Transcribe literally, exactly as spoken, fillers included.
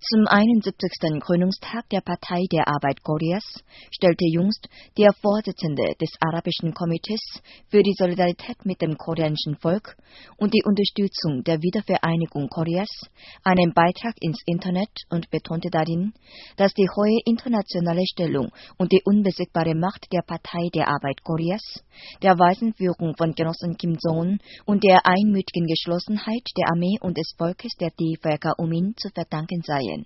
Zum einundsiebzigsten Gründungstag der Partei der Arbeit Koreas stellte jüngst der Vorsitzende des Arabischen Komitees für die Solidarität mit dem koreanischen Volk und die Unterstützung der Wiedervereinigung Koreas einen Beitrag ins Internet und betonte darin, dass die hohe internationale Stellung und die unbesiegbare Macht der Partei der Arbeit Koreas, der weisen Führung von Genossen Kim Jong-un und der einmütigen Geschlossenheit der Armee und des Volkes der D V R K U M I N zu verdanken seien.